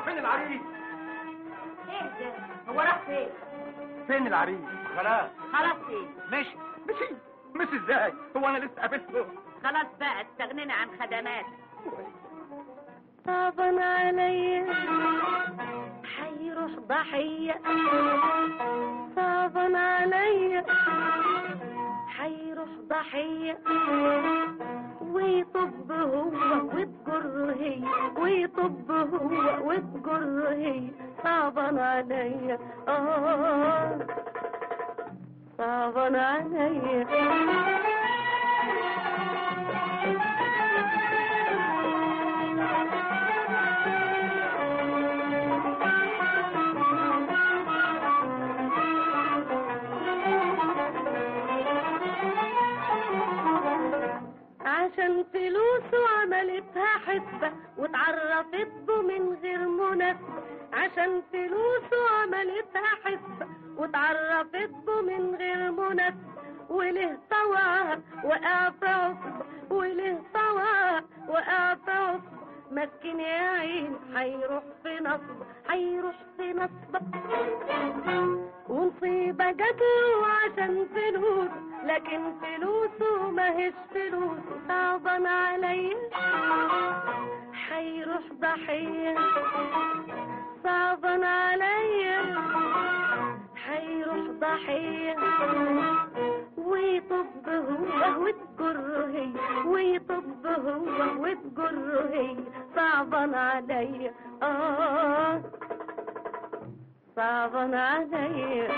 فين العريس؟ ايه ده؟ هو راح فين؟ فين العريس؟ خلاص ايه؟ مشي ازاي؟ هو انا لسه قابلته؟ خلاص بقى استغنينا عن خدمات. صعبا عليا حيروح ضحية، صعبا عليا حيروح ضحية، ويطب هو وتجر هي، ويطب هو وتجر هي، صعبا عليا صعبا عليا. عشان فلوسه عملتها حسبة واتعرفت به من غير مناسبة، عشان فلوسه عملتها حسبة واتعرفت به من غير مناسبة، وله طوعها وقع في عصبة، وله طوعها وقع في عصبة، مسكين يا عين حيروح في نصبة، حيروح في نصبة، ونصيبة جاتله عشان فلوس، لكن فلوسه ماهيش فلوسه، صعبا عليا حيروح ضحية، صعبا عليا حيروح ضحية، ويطب هو وتجر هي، ويطب هو وتجر هي، صعبا عليا صعبا عليا.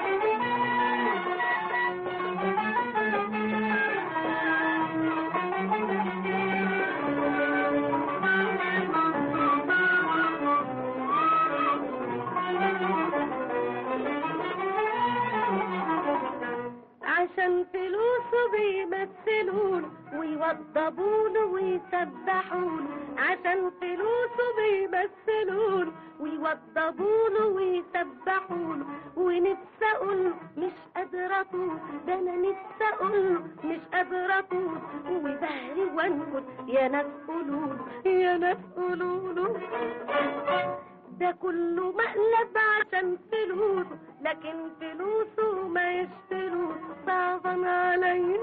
عشان فلوسه بيمثلون ويوضبون ويسبحون، عشان فلوسه بيمثلون ويوضبون ويسبحون، ونفسي اقول مش قادرة اطول، ده انا نفسي اقول مش قادرة اطول، وبهري وانكد يا ناس قولوا، يا ناس قولوا، ده كله مقلب عشان فلوسه، لكن فلوسه ماهيش فلوسه، صعبا عليا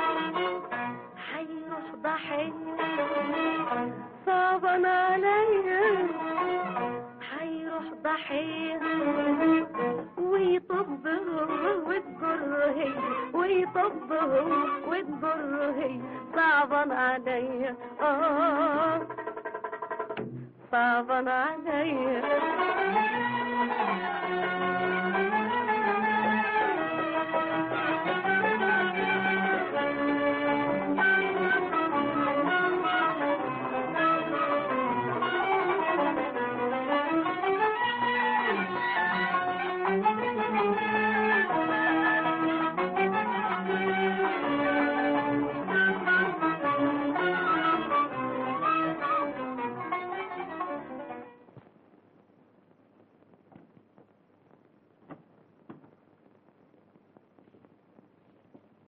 حيروح ضحية، صعبا عليا حيروح ضحية، ويطب هو وتجر هي، ويطب هو وتجر هي، صعبا عليا صعبا عليا.